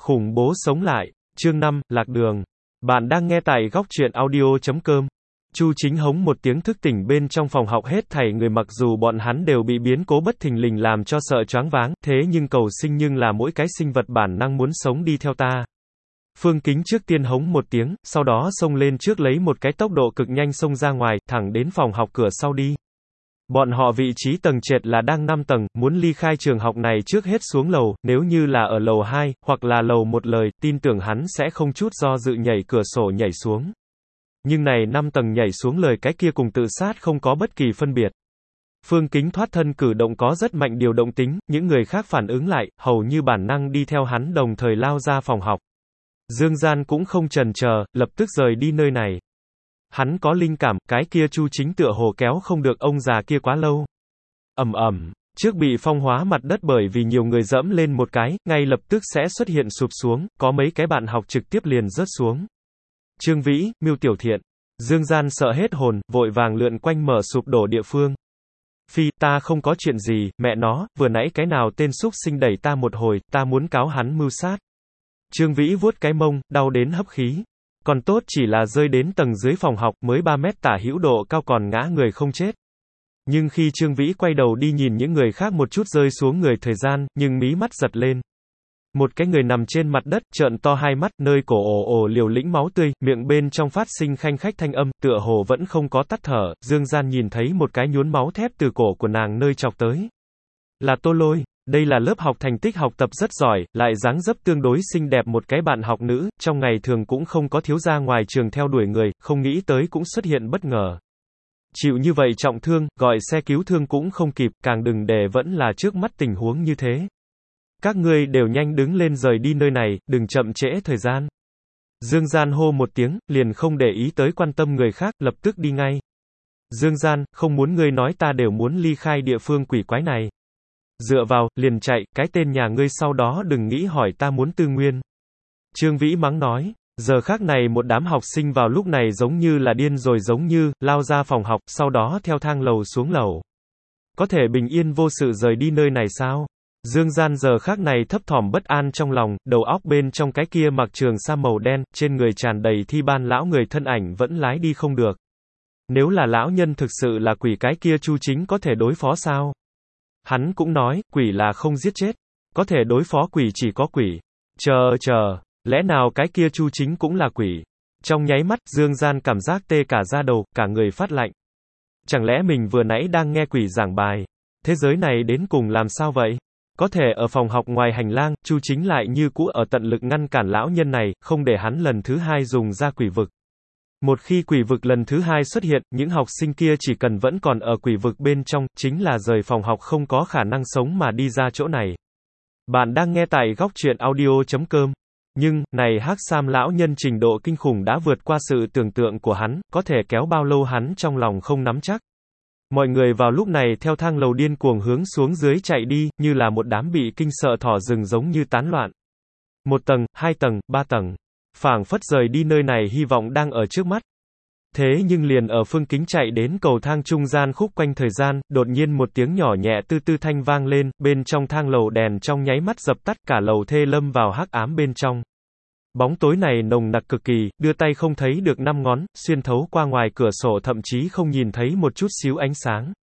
Khủng bố sống lại. Chương 5, Lạc đường. Bạn đang nghe tại góc truyện audio.com. Chu Chính hống một tiếng thức tỉnh bên trong phòng học hết thảy người, mặc dù bọn hắn đều bị biến cố bất thình lình làm cho sợ choáng váng, thế nhưng cầu sinh nhưng là mỗi cái sinh vật bản năng muốn sống đi theo ta. Phương Kính trước tiên hống một tiếng, sau đó xông lên trước lấy một cái tốc độ cực nhanh xông ra ngoài, thẳng đến phòng học cửa sau đi. Bọn họ vị trí tầng trệt là đang 5 tầng, muốn ly khai trường học này trước hết xuống lầu, nếu như là ở lầu 2, hoặc là lầu 1 lời, tin tưởng hắn sẽ không chút do dự nhảy cửa sổ nhảy xuống. Nhưng này 5 tầng nhảy xuống lời, cái kia cùng tự sát không có bất kỳ phân biệt. Phương Kính thoát thân cử động có rất mạnh điều động tính, những người khác phản ứng lại, hầu như bản năng đi theo hắn đồng thời lao ra phòng học. Dương Gian cũng không chần chờ, lập tức rời đi nơi này. Hắn có linh cảm, cái kia Chu Chính tựa hồ kéo không được ông già kia quá lâu. Ầm ầm, trước bị phong hóa mặt đất bởi vì nhiều người dẫm lên một cái, ngay lập tức sẽ xuất hiện sụp xuống, có mấy cái bạn học trực tiếp liền rớt xuống. Trương Vĩ, Miêu Tiểu Thiện, Dương Gian sợ hết hồn, vội vàng lượn quanh mở sụp đổ địa phương. Phi, ta không có chuyện gì, mẹ nó, vừa nãy cái nào tên súc sinh đẩy ta một hồi, ta muốn cáo hắn mưu sát. Trương Vĩ vuốt cái mông, đau đến hấp khí. Còn tốt chỉ là rơi đến tầng dưới phòng học, mới 3 mét tả hữu độ cao còn ngã người không chết. Nhưng khi Trương Vĩ quay đầu đi nhìn những người khác một chút rơi xuống người thời gian, nhưng mí mắt giật lên. Một cái người nằm trên mặt đất, trợn to hai mắt, nơi cổ ồ ồ liều lĩnh máu tươi, miệng bên trong phát sinh khanh khách thanh âm, tựa hồ vẫn không có tắt thở. Dương Gian nhìn thấy một cái nhuốm máu thép từ cổ của nàng nơi chọc tới. Là Tô Lôi. Đây là lớp học thành tích học tập rất giỏi, lại dáng dấp tương đối xinh đẹp một cái bạn học nữ, trong ngày thường cũng không có thiếu ra ngoài trường theo đuổi người, không nghĩ tới cũng xuất hiện bất ngờ. Chịu như vậy trọng thương, gọi xe cứu thương cũng không kịp, càng đừng để vẫn là trước mắt tình huống như thế. Các ngươi đều nhanh đứng lên rời đi nơi này, đừng chậm trễ thời gian. Dương Gian hô một tiếng, liền không để ý tới quan tâm người khác, lập tức đi ngay. Dương Gian, không muốn ngươi nói, ta đều muốn ly khai địa phương quỷ quái này. Dựa vào, liền chạy, cái tên nhà ngươi sau đó đừng nghĩ hỏi ta muốn tư nguyên. Trương Vĩ mắng nói, giờ khác này một đám học sinh vào lúc này giống như là điên rồi, giống như, lao ra phòng học, sau đó theo thang lầu xuống lầu. Có thể bình yên vô sự rời đi nơi này sao? Dương Gian giờ khác này thấp thỏm bất an trong lòng, đầu óc bên trong cái kia mặc trường sa màu đen, trên người tràn đầy thi ban lão người thân ảnh vẫn lái đi không được. Nếu là lão nhân thực sự là quỷ, cái kia Chu Chính có thể đối phó sao? Hắn cũng nói, quỷ là không giết chết. Có thể đối phó quỷ chỉ có quỷ. Chờ, lẽ nào cái kia Chu Chính cũng là quỷ? Trong nháy mắt, Dương Gian cảm giác tê cả da đầu, cả người phát lạnh. Chẳng lẽ mình vừa nãy đang nghe quỷ giảng bài? Thế giới này đến cùng làm sao vậy? Có thể ở phòng học ngoài hành lang, Chu Chính lại như cũ ở tận lực ngăn cản lão nhân này, không để hắn lần thứ hai dùng ra quỷ vực. Một khi quỷ vực lần thứ hai xuất hiện, những học sinh kia chỉ cần vẫn còn ở quỷ vực bên trong, chính là rời phòng học không có khả năng sống mà đi ra chỗ này. Bạn đang nghe tại góc truyện audio.com. Nhưng, này Hắc Sam lão nhân trình độ kinh khủng đã vượt qua sự tưởng tượng của hắn, có thể kéo bao lâu hắn trong lòng không nắm chắc. Mọi người vào lúc này theo thang lầu điên cuồng hướng xuống dưới chạy đi, như là một đám bị kinh sợ thỏ rừng giống như tán loạn. 1 tầng, 2 tầng, 3 tầng. Phảng phất rời đi nơi này hy vọng đang ở trước mắt. Thế nhưng liền ở Phương Kính chạy đến cầu thang trung gian khúc quanh thời gian, đột nhiên một tiếng nhỏ nhẹ tư tư thanh vang lên, bên trong thang lầu đèn trong nháy mắt dập tắt, cả lầu thê lâm vào hắc ám bên trong. Bóng tối này nồng nặc cực kỳ, đưa tay không thấy được 5 ngón, xuyên thấu qua ngoài cửa sổ thậm chí không nhìn thấy một chút xíu ánh sáng.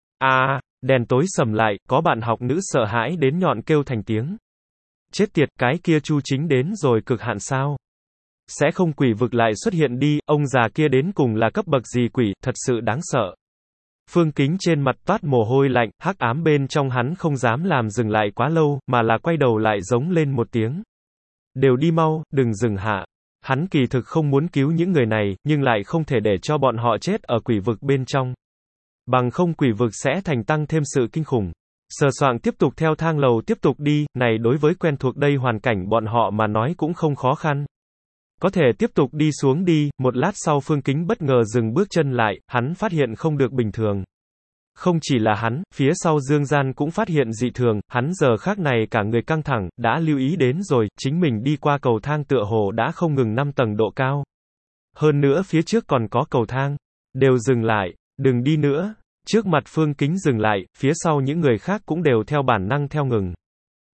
Đèn tối sầm lại, có bạn học nữ sợ hãi đến nhọn kêu thành tiếng. Chết tiệt, cái kia Chu Chính đến rồi cực hạn sao? Sẽ không quỷ vực lại xuất hiện đi, ông già kia đến cùng là cấp bậc gì quỷ, thật sự đáng sợ. Phương Kính trên mặt toát mồ hôi lạnh, hắc ám bên trong hắn không dám làm dừng lại quá lâu, mà là quay đầu lại giống lên một tiếng. Đều đi mau, đừng dừng hạ. Hắn kỳ thực không muốn cứu những người này, nhưng lại không thể để cho bọn họ chết ở quỷ vực bên trong. Bằng không quỷ vực sẽ thành tăng thêm sự kinh khủng. Sờ soạng tiếp tục theo thang lầu tiếp tục đi, này đối với quen thuộc đây hoàn cảnh bọn họ mà nói cũng không khó khăn. Có thể tiếp tục đi xuống đi, một lát sau Phương Kính bất ngờ dừng bước chân lại, hắn phát hiện không được bình thường. Không chỉ là hắn, phía sau Dương Gian cũng phát hiện dị thường, hắn giờ khác này cả người căng thẳng, đã lưu ý đến rồi, chính mình đi qua cầu thang tựa hồ đã không ngừng 5 tầng độ cao. Hơn nữa phía trước còn có cầu thang. Đều dừng lại, đừng đi nữa. Trước mặt Phương Kính dừng lại, phía sau những người khác cũng đều theo bản năng theo ngừng.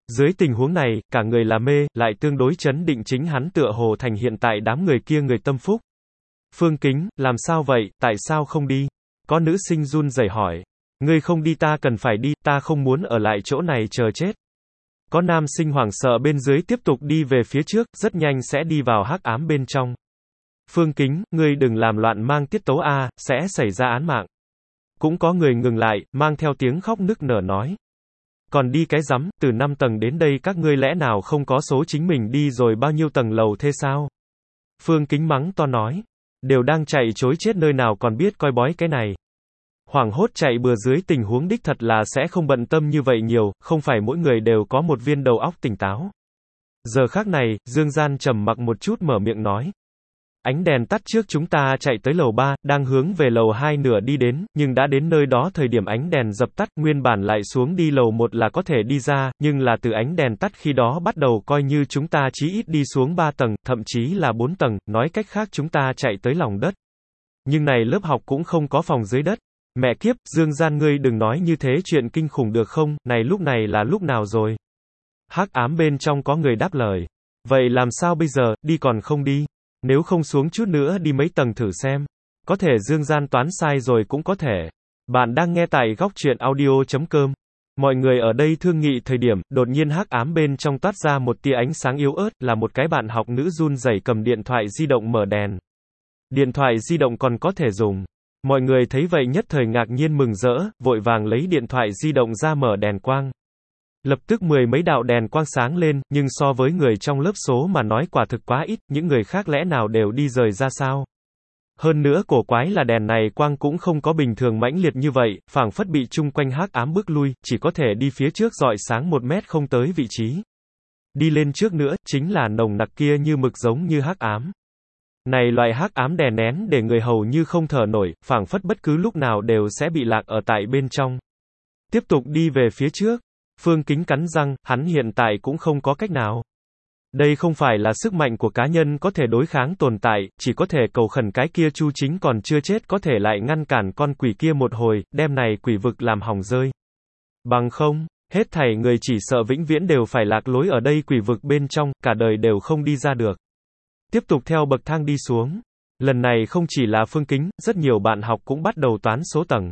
Dưới tình huống này, cả người là mê, lại tương đối chấn định chính hắn tựa hồ thành hiện tại đám người kia người tâm phúc. Phương Kính, làm sao vậy, tại sao không đi? Có nữ sinh run rẩy hỏi. Ngươi không đi ta cần phải đi, ta không muốn ở lại chỗ này chờ chết. Có nam sinh hoảng sợ bên dưới tiếp tục đi về phía trước, rất nhanh sẽ đi vào hắc ám bên trong. Phương Kính, ngươi đừng làm loạn mang tiết tấu a, sẽ xảy ra án mạng. Cũng có người ngừng lại, mang theo tiếng khóc nức nở nói. Còn đi cái rắm, từ 5 tầng đến đây các ngươi lẽ nào không có số chính mình đi rồi bao nhiêu tầng lầu thế sao? Phương Kính mắng to nói. Đều đang chạy chối chết nơi nào còn biết coi bói cái này. Hoảng hốt chạy bừa dưới tình huống đích thật là sẽ không bận tâm như vậy nhiều, không phải mỗi người đều có một viên đầu óc tỉnh táo. Giờ khác này, Dương Gian trầm mặc một chút mở miệng nói. Ánh đèn tắt trước chúng ta chạy tới lầu 3, đang hướng về lầu 2 nửa đi đến, nhưng đã đến nơi đó thời điểm ánh đèn dập tắt, nguyên bản lại xuống đi lầu 1 là có thể đi ra, nhưng là từ ánh đèn tắt khi đó bắt đầu coi như chúng ta chí ít đi xuống 3 tầng, thậm chí là 4 tầng, nói cách khác chúng ta chạy tới lòng đất. Nhưng này lớp học cũng không có phòng dưới đất. Mẹ kiếp, Dương Gian ngươi đừng nói như thế chuyện kinh khủng được không, này lúc này là lúc nào rồi? Hắc ám bên trong có người đáp lời. Vậy làm sao bây giờ, đi còn không đi? Nếu không xuống chút nữa đi mấy tầng thử xem. Có thể Dương Gian toán sai rồi cũng có thể. Bạn đang nghe tại góc truyện audio.com. Mọi người ở đây thương nghị thời điểm, đột nhiên hắc ám bên trong toát ra một tia ánh sáng yếu ớt, là một cái bạn học nữ run rẩy cầm điện thoại di động mở đèn. Điện thoại di động còn có thể dùng. Mọi người thấy vậy nhất thời ngạc nhiên mừng rỡ, vội vàng lấy điện thoại di động ra mở đèn quang. Lập tức 10 mấy đạo đèn quang sáng lên, nhưng so với người trong lớp số mà nói quả thực quá ít, những người khác lẽ nào đều đi rời ra sao? Hơn nữa cổ quái là đèn này quang cũng không có bình thường mãnh liệt như vậy, phảng phất bị chung quanh hắc ám bước lui, chỉ có thể đi phía trước rọi sáng 1 mét không tới vị trí. Đi lên trước nữa, chính là nồng nặc kia như mực giống như hắc ám. Này loại hắc ám đè nén để người hầu như không thở nổi, phảng phất bất cứ lúc nào đều sẽ bị lạc ở tại bên trong. Tiếp tục đi về phía trước. Phương Kính cắn răng, hắn hiện tại cũng không có cách nào. Đây không phải là sức mạnh của cá nhân có thể đối kháng tồn tại, chỉ có thể cầu khẩn cái kia Chu Chính còn chưa chết có thể lại ngăn cản con quỷ kia một hồi, đem này quỷ vực làm hỏng rơi. Bằng không, hết thảy người chỉ sợ vĩnh viễn đều phải lạc lối ở đây quỷ vực bên trong, cả đời đều không đi ra được. Tiếp tục theo bậc thang đi xuống. Lần này không chỉ là Phương Kính, rất nhiều bạn học cũng bắt đầu toán số tầng.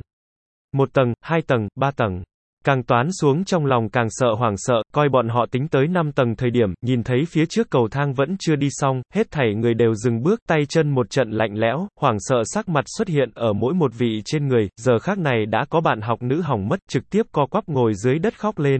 1 tầng, 2 tầng, 3 tầng. Càng toán xuống trong lòng càng sợ hoảng sợ, coi bọn họ tính tới 5 tầng thời điểm, nhìn thấy phía trước cầu thang vẫn chưa đi xong, hết thảy người đều dừng bước, tay chân một trận lạnh lẽo, hoảng sợ sắc mặt xuất hiện ở mỗi một vị trên người, giờ khác này đã có bạn học nữ hỏng mất, trực tiếp co quắp ngồi dưới đất khóc lên.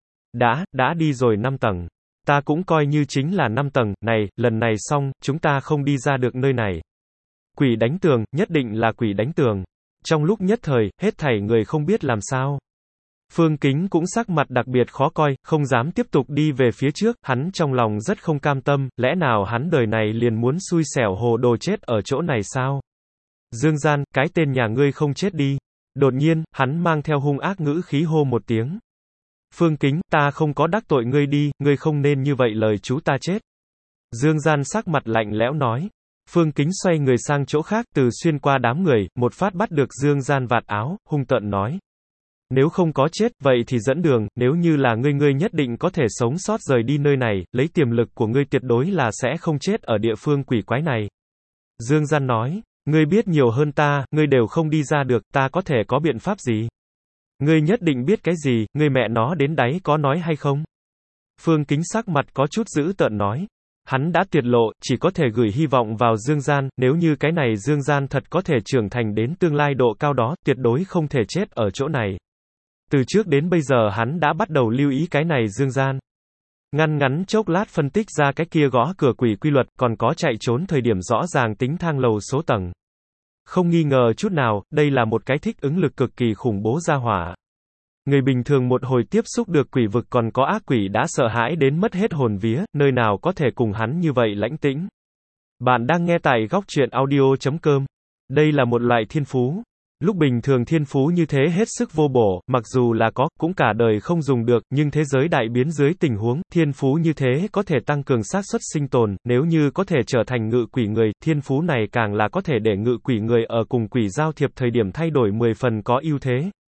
Đã đi rồi 5 tầng. Ta cũng coi như chính là 5 tầng, này, lần này xong, chúng ta không đi ra được nơi này. Quỷ đánh tường, nhất định là quỷ đánh tường. Trong lúc nhất thời, hết thảy người không biết làm sao. Phương Kính cũng sắc mặt đặc biệt khó coi, không dám tiếp tục đi về phía trước, hắn trong lòng rất không cam tâm, lẽ nào hắn đời này liền muốn xui xẻo hồ đồ chết ở chỗ này sao? Dương Gian, cái tên nhà ngươi không chết đi. Đột nhiên, hắn mang theo hung ác ngữ khí hô một tiếng. Phương Kính, ta không có đắc tội ngươi đi, ngươi không nên như vậy lời chú ta chết. Dương Gian sắc mặt lạnh lẽo nói. Phương Kính xoay người sang chỗ khác từ xuyên qua đám người, một phát bắt được Dương Gian vạt áo, hung tợn nói. Nếu không có chết, vậy thì dẫn đường, nếu như là ngươi nhất định có thể sống sót rời đi nơi này, lấy tiềm lực của ngươi tuyệt đối là sẽ không chết ở địa phương quỷ quái này. Dương Gian nói, ngươi biết nhiều hơn ta, ngươi đều không đi ra được, ta có thể có biện pháp gì? Ngươi nhất định biết cái gì, ngươi mẹ nó đến đáy có nói hay không? Phương Kính sắc mặt có chút dữ tợn nói. Hắn đã tiết lộ, chỉ có thể gửi hy vọng vào Dương Gian, nếu như cái này Dương Gian thật có thể trưởng thành đến tương lai độ cao đó, tuyệt đối không thể chết ở chỗ này. Từ trước đến bây giờ hắn đã bắt đầu lưu ý cái này Dương Gian. Ngắn chốc lát phân tích ra cái kia gõ cửa quỷ quy luật, còn có chạy trốn thời điểm rõ ràng tính thang lầu số tầng. Không nghi ngờ chút nào, đây là một cái thích ứng lực cực kỳ khủng bố gia hỏa. Người bình thường một hồi tiếp xúc được quỷ vực còn có ác quỷ đã sợ hãi đến mất hết hồn vía, nơi nào có thể cùng hắn như vậy lãnh tĩnh. Bạn đang nghe tại góc truyện audio.com. Đây là một loại thiên phú. Lúc bình thường thiên phú như thế hết sức vô bổ, mặc dù là có, cũng cả đời không dùng được, nhưng thế giới đại biến dưới tình huống, thiên phú như thế có thể tăng cường xác suất sinh tồn, nếu như có thể trở thành ngự quỷ người, thiên phú này càng là có thể để ngự quỷ người ở cùng quỷ giao thiệp thời điểm thay đổi 10 phần có ưu thế.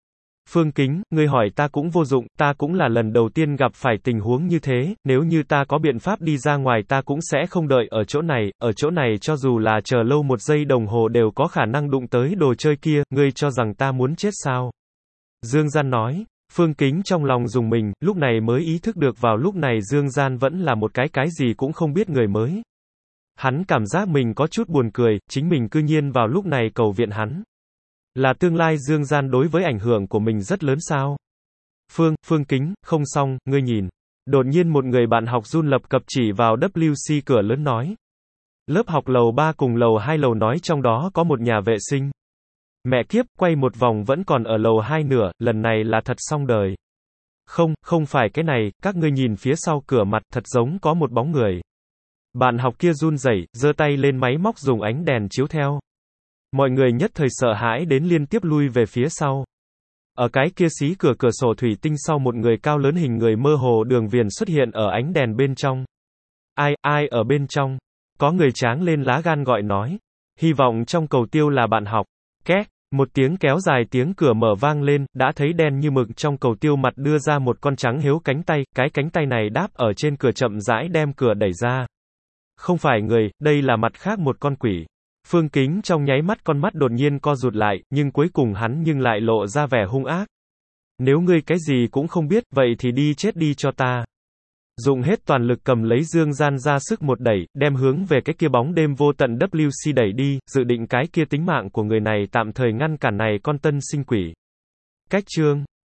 Phương Kính, ngươi hỏi ta cũng vô dụng, ta cũng là lần đầu tiên gặp phải tình huống như thế, nếu như ta có biện pháp đi ra ngoài ta cũng sẽ không đợi ở chỗ này cho dù là chờ lâu 1 giây đồng hồ đều có khả năng đụng tới đồ chơi kia, ngươi cho rằng ta muốn chết sao? Dương Gian nói. Phương Kính trong lòng rùng mình, lúc này mới ý thức được vào lúc này Dương Gian vẫn là một cái gì cũng không biết người mới. Hắn cảm giác mình có chút buồn cười, chính mình cư nhiên vào lúc này cầu viện hắn. Là tương lai Dương Gian đối với ảnh hưởng của mình rất lớn sao? Phương Kính, không xong, ngươi nhìn. Đột nhiên một người bạn học run lập cập chỉ vào WC cửa lớn nói. Lớp học lầu 3 cùng lầu 2 lầu nói trong đó có một nhà vệ sinh. Mẹ kiếp, quay một vòng vẫn còn ở lầu 2 nửa, lần này là thật xong đời. Không phải cái này, các ngươi nhìn phía sau cửa mặt, thật giống có một bóng người. Bạn học kia run rẩy, giơ tay lên máy móc dùng ánh đèn chiếu theo. Mọi người nhất thời sợ hãi đến liên tiếp lui về phía sau. Ở cái kia xí cửa sổ thủy tinh sau một người cao lớn hình người mơ hồ đường viền xuất hiện ở ánh đèn bên trong. Ai ở bên trong? Có người tráng lên lá gan gọi nói. Hy vọng trong cầu tiêu là bạn học. Két, một tiếng kéo dài tiếng cửa mở vang lên, đã thấy đen như mực trong cầu tiêu mặt đưa ra một con trắng hiếu cánh tay, cái cánh tay này đáp ở trên cửa chậm rãi đem cửa đẩy ra. Không phải người, đây là mặt khác một con quỷ. Phương Kính trong nháy mắt con mắt đột nhiên co rụt lại, nhưng cuối cùng hắn nhưng lại lộ ra vẻ hung ác. Nếu ngươi cái gì cũng không biết, vậy thì đi chết đi cho ta. Dùng hết toàn lực cầm lấy Dương Gian ra sức một đẩy, đem hướng về cái kia bóng đêm vô tận WC đẩy đi, dự định cái kia tính mạng của người này tạm thời ngăn cản này con tân sinh quỷ. Cách chương